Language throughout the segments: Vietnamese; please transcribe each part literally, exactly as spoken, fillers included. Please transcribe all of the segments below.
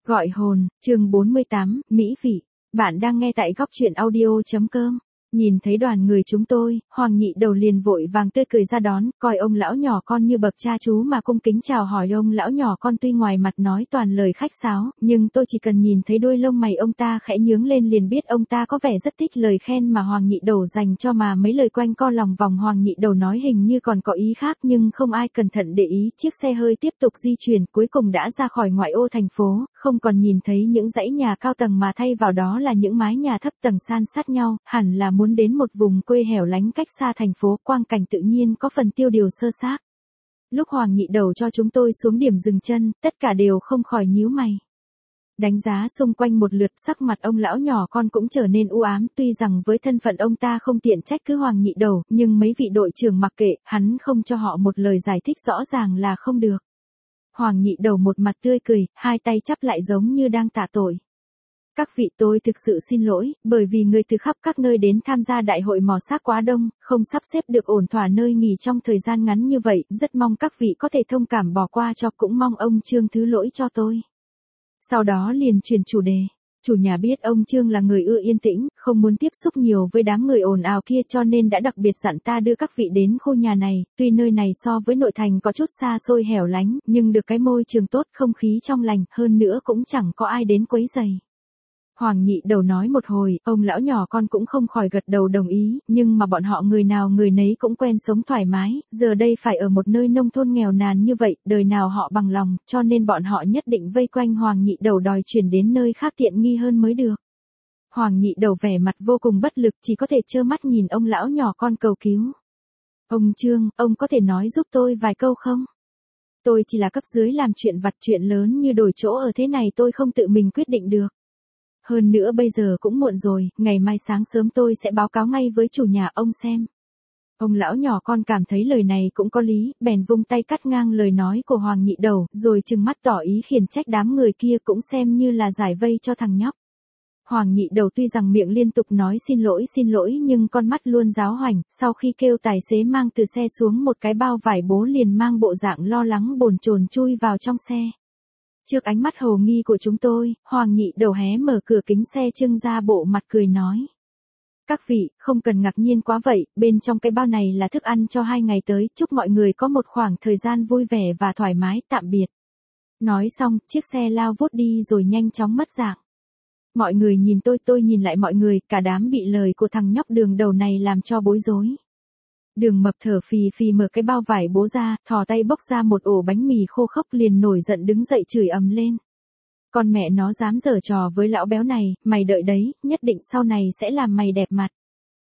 Gọi hồn, chương bốn mươi tám, Mỹ vị. Bạn đang nghe tại góc truyện audio.com. Nhìn thấy đoàn người chúng tôi, Hoàng Nhị Đầu liền vội vàng tươi cười ra đón, coi ông lão nhỏ con như bậc cha chú mà cung kính chào hỏi ông lão nhỏ con. Tuy ngoài mặt nói toàn lời khách sáo, nhưng tôi chỉ cần nhìn thấy đuôi lông mày ông ta khẽ nhướng lên liền biết ông ta có vẻ rất thích lời khen mà Hoàng Nhị Đầu dành cho, mà mấy lời quanh co lòng vòng Hoàng Nhị Đầu nói hình như còn có ý khác nhưng không ai cẩn thận để ý. Chiếc xe hơi tiếp tục di chuyển, cuối cùng đã ra khỏi ngoại ô thành phố, không còn nhìn thấy những dãy nhà cao tầng mà thay vào đó là những mái nhà thấp tầng san sát nhau, hẳn là muốn đến một vùng quê hẻo lánh cách xa thành phố, quang cảnh tự nhiên có phần tiêu điều sơ xác. Lúc Hoàng Nhị Đầu cho chúng tôi xuống điểm dừng chân, tất cả đều không khỏi nhíu mày. Đánh giá xung quanh một lượt, sắc mặt ông lão nhỏ con cũng trở nên u ám, tuy rằng với thân phận ông ta không tiện trách cứ Hoàng Nhị Đầu, nhưng mấy vị đội trưởng mặc kệ, hắn không cho họ một lời giải thích rõ ràng là không được. Hoàng Nhị Đầu một mặt tươi cười, hai tay chắp lại giống như đang tạ tội. Các vị, tôi thực sự xin lỗi, bởi vì người từ khắp các nơi đến tham gia đại hội mò xác quá đông, không sắp xếp được ổn thỏa nơi nghỉ trong thời gian ngắn như vậy, rất mong các vị có thể thông cảm bỏ qua cho, cũng mong ông Trương thứ lỗi cho tôi. Sau đó liền chuyển chủ đề. Chủ nhà biết ông Trương là người ưa yên tĩnh, không muốn tiếp xúc nhiều với đám người ồn ào kia, cho nên đã đặc biệt dặn ta đưa các vị đến khu nhà này. Tuy nơi này so với nội thành có chút xa xôi hẻo lánh, nhưng được cái môi trường tốt, không khí trong lành, hơn nữa cũng chẳng có ai đến quấy rầy. Hoàng Nhị Đầu nói một hồi, ông lão nhỏ con cũng không khỏi gật đầu đồng ý, nhưng mà bọn họ người nào người nấy cũng quen sống thoải mái, giờ đây phải ở một nơi nông thôn nghèo nàn như vậy, đời nào họ bằng lòng, cho nên bọn họ nhất định vây quanh Hoàng Nhị Đầu đòi chuyển đến nơi khác tiện nghi hơn mới được. Hoàng Nhị Đầu vẻ mặt vô cùng bất lực, chỉ có thể trơ mắt nhìn ông lão nhỏ con cầu cứu. Ông Trương, ông có thể nói giúp tôi vài câu không? Tôi chỉ là cấp dưới làm chuyện vặt, chuyện lớn như đổi chỗ ở thế này tôi không tự mình quyết định được. Hơn nữa bây giờ cũng muộn rồi, ngày mai sáng sớm tôi sẽ báo cáo ngay với chủ nhà ông xem. Ông lão nhỏ con cảm thấy lời này cũng có lý, bèn vung tay cắt ngang lời nói của Hoàng Nhị Đầu, rồi trừng mắt tỏ ý khiển trách đám người kia, cũng xem như là giải vây cho thằng nhóc. Hoàng Nhị Đầu tuy rằng miệng liên tục nói xin lỗi xin lỗi nhưng con mắt luôn giáo hoành, sau khi kêu tài xế mang từ xe xuống một cái bao vải bố liền mang bộ dạng lo lắng bồn chồn chui vào trong xe. Trước ánh mắt hồ nghi của chúng tôi, Hoàng Nhị Đầu hé mở cửa kính xe trưng ra bộ mặt cười nói. Các vị, không cần ngạc nhiên quá vậy, bên trong cái bao này là thức ăn cho hai ngày tới, chúc mọi người có một khoảng thời gian vui vẻ và thoải mái, tạm biệt. Nói xong, chiếc xe lao vút đi rồi nhanh chóng mất dạng. Mọi người nhìn tôi, tôi nhìn lại mọi người, cả đám bị lời của thằng nhóc Đường Đầu này làm cho bối rối. Đường Mập thở phì phì mở cái bao vải bố ra, thò tay bốc ra một ổ bánh mì khô khốc, liền nổi giận đứng dậy chửi ầm lên. Con mẹ nó dám giở trò với lão béo này, mày đợi đấy, nhất định sau này sẽ làm mày đẹp mặt.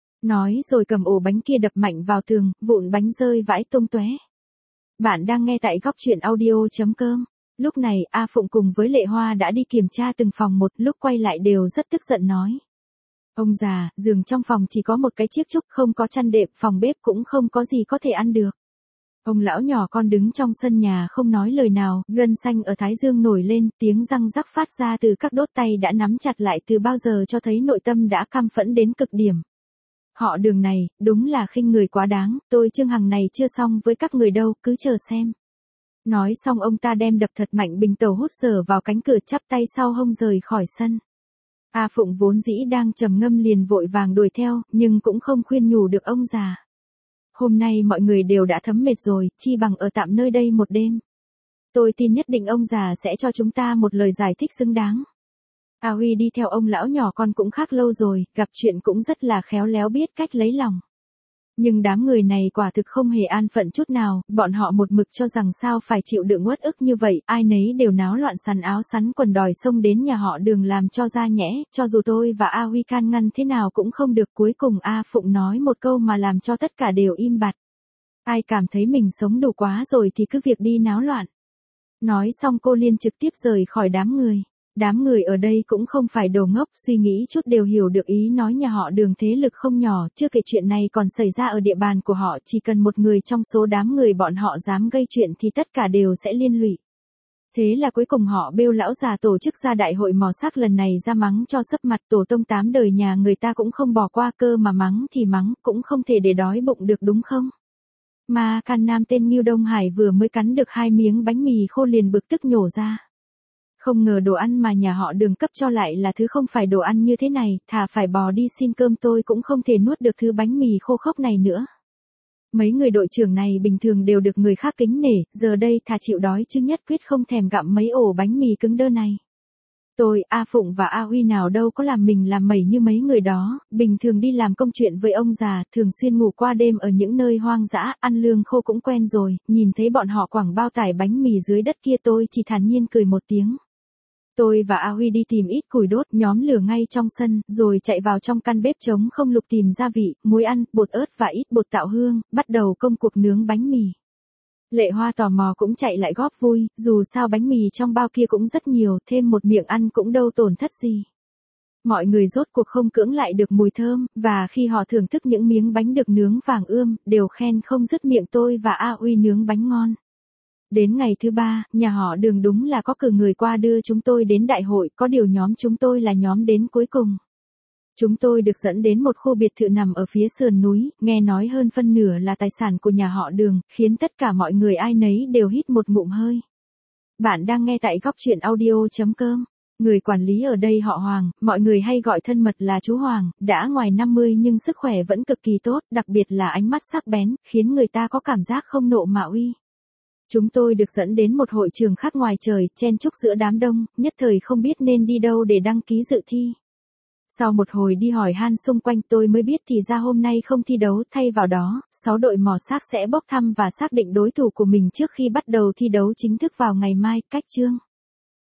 Nói rồi cầm ổ bánh kia đập mạnh vào tường, vụn bánh rơi vãi tung tóe. Bạn đang nghe tại góc truyện audio.com. Lúc này, A Phụng cùng với Lệ Hoa đã đi kiểm tra từng phòng một, lúc quay lại đều rất tức giận nói. Ông già, giường trong phòng chỉ có một cái chiếc trúc, không có chăn đệm, phòng bếp cũng không có gì có thể ăn được. Ông lão nhỏ con đứng trong sân nhà không nói lời nào, gân xanh ở thái dương nổi lên, tiếng răng rắc phát ra từ các đốt tay đã nắm chặt lại từ bao giờ, cho thấy nội tâm đã căm phẫn đến cực điểm. Họ Đường này, đúng là khinh người quá đáng, tôi Trương Hằng này chưa xong với các người đâu, cứ chờ xem. Nói xong ông ta đem đập thật mạnh bình tàu hút sờ vào cánh cửa, chắp tay sau hông rời khỏi sân. A Phụng vốn dĩ đang trầm ngâm liền vội vàng đuổi theo, nhưng cũng không khuyên nhủ được ông già. Hôm nay mọi người đều đã thấm mệt rồi, chi bằng ở tạm nơi đây một đêm. Tôi tin nhất định ông già sẽ cho chúng ta một lời giải thích xứng đáng. A Huy đi theo ông lão nhỏ con cũng khác lâu rồi, gặp chuyện cũng rất là khéo léo, biết cách lấy lòng. Nhưng đám người này quả thực không hề an phận chút nào, bọn họ một mực cho rằng sao phải chịu đựng uất ức như vậy, ai nấy đều náo loạn sắn áo sắn quần đòi xông đến nhà họ Đường làm cho ra nhẽ, cho dù tôi và A Huy can ngăn thế nào cũng không được, cuối cùng A Phụng nói một câu mà làm cho tất cả đều im bặt. Ai cảm thấy mình sống đủ quá rồi thì cứ việc đi náo loạn. Nói xong cô liền trực tiếp rời khỏi đám người. Đám người ở đây cũng không phải đồ ngốc, suy nghĩ chút đều hiểu được ý nói nhà họ Đường thế lực không nhỏ, chưa kể chuyện này còn xảy ra ở địa bàn của họ, chỉ cần một người trong số đám người bọn họ dám gây chuyện thì tất cả đều sẽ liên lụy. Thế là cuối cùng họ bêu lão già tổ chức ra đại hội mò xác lần này ra mắng cho sấp mặt, tổ tông tám đời nhà người ta cũng không bỏ qua, cơ mà mắng thì mắng, cũng không thể để đói bụng được đúng không? Mà Can Nam tên Ngưu Đông Hải vừa mới cắn được hai miếng bánh mì khô liền bực tức nhổ ra. Không ngờ đồ ăn mà nhà họ Đường cấp cho lại là thứ không phải đồ ăn như thế này, thà phải bò đi xin cơm tôi cũng không thể nuốt được thứ bánh mì khô khốc này nữa. Mấy người đội trưởng này bình thường đều được người khác kính nể, giờ đây thà chịu đói chứ nhất quyết không thèm gặm mấy ổ bánh mì cứng đơ này. Tôi, A Phụng và A Huy nào đâu có làm mình làm mẩy như mấy người đó, bình thường đi làm công chuyện với ông già, thường xuyên ngủ qua đêm ở những nơi hoang dã, ăn lương khô cũng quen rồi, nhìn thấy bọn họ quẳng bao tải bánh mì dưới đất kia tôi chỉ thản nhiên cười một tiếng. Tôi và A Huy đi tìm ít củi đốt, nhóm lửa ngay trong sân, rồi chạy vào trong căn bếp trống không lục tìm gia vị, muối ăn, bột ớt và ít bột tạo hương, bắt đầu công cuộc nướng bánh mì. Lệ Hoa tò mò cũng chạy lại góp vui, dù sao bánh mì trong bao kia cũng rất nhiều, thêm một miệng ăn cũng đâu tổn thất gì. Mọi người rốt cuộc không cưỡng lại được mùi thơm, và khi họ thưởng thức những miếng bánh được nướng vàng ươm, đều khen không dứt miệng tôi và A Huy nướng bánh ngon. Đến ngày thứ ba, nhà họ Đường đúng là có cử người qua đưa chúng tôi đến đại hội, có điều nhóm chúng tôi là nhóm đến cuối cùng. Chúng tôi được dẫn đến một khu biệt thự nằm ở phía sườn núi, nghe nói hơn phân nửa là tài sản của nhà họ Đường, khiến tất cả mọi người ai nấy đều hít một ngụm hơi. Bạn đang nghe tại góc truyện audio chấm com. Người quản lý ở đây họ Hoàng, mọi người hay gọi thân mật là chú Hoàng, đã ngoài năm mươi nhưng sức khỏe vẫn cực kỳ tốt, đặc biệt là ánh mắt sắc bén, khiến người ta có cảm giác không nộ mà uy. Chúng tôi được dẫn đến một hội trường khác ngoài trời, chen chúc giữa đám đông, nhất thời không biết nên đi đâu để đăng ký dự thi. Sau một hồi đi hỏi han xung quanh tôi mới biết thì ra hôm nay không thi đấu, thay vào đó, sáu đội mò xác sẽ bốc thăm và xác định đối thủ của mình trước khi bắt đầu thi đấu chính thức vào ngày mai, cách chương.